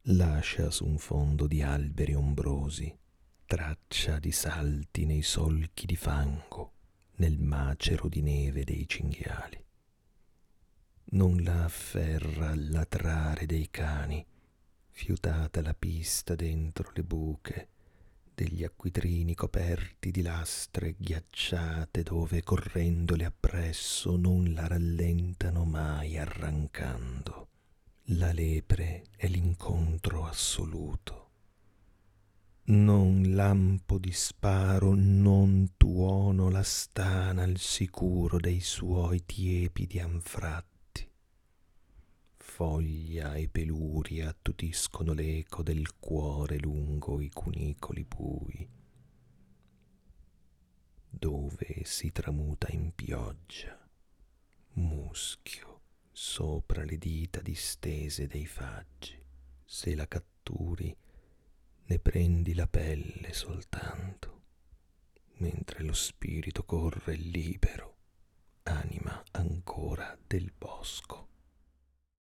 lascia su un fondo di alberi ombrosi traccia di salti nei solchi di fango, nel macero di neve dei cinghiali. Non la afferra al latrare dei cani, fiutata la pista dentro le buche degli acquitrini coperti di lastre ghiacciate dove correndole appresso non la rallentano mai arrancando. La lepre è l'incontro assoluto. Non lampo di sparo, non tuono la stana al sicuro dei suoi tiepidi anfratti. Foglia e peluria attutiscono l'eco del cuore lungo i cunicoli bui, dove si tramuta in pioggia, muschio sopra le dita distese dei faggi. Se la catturi, ne prendi la pelle soltanto, mentre lo spirito corre libero, anima ancora del bosco.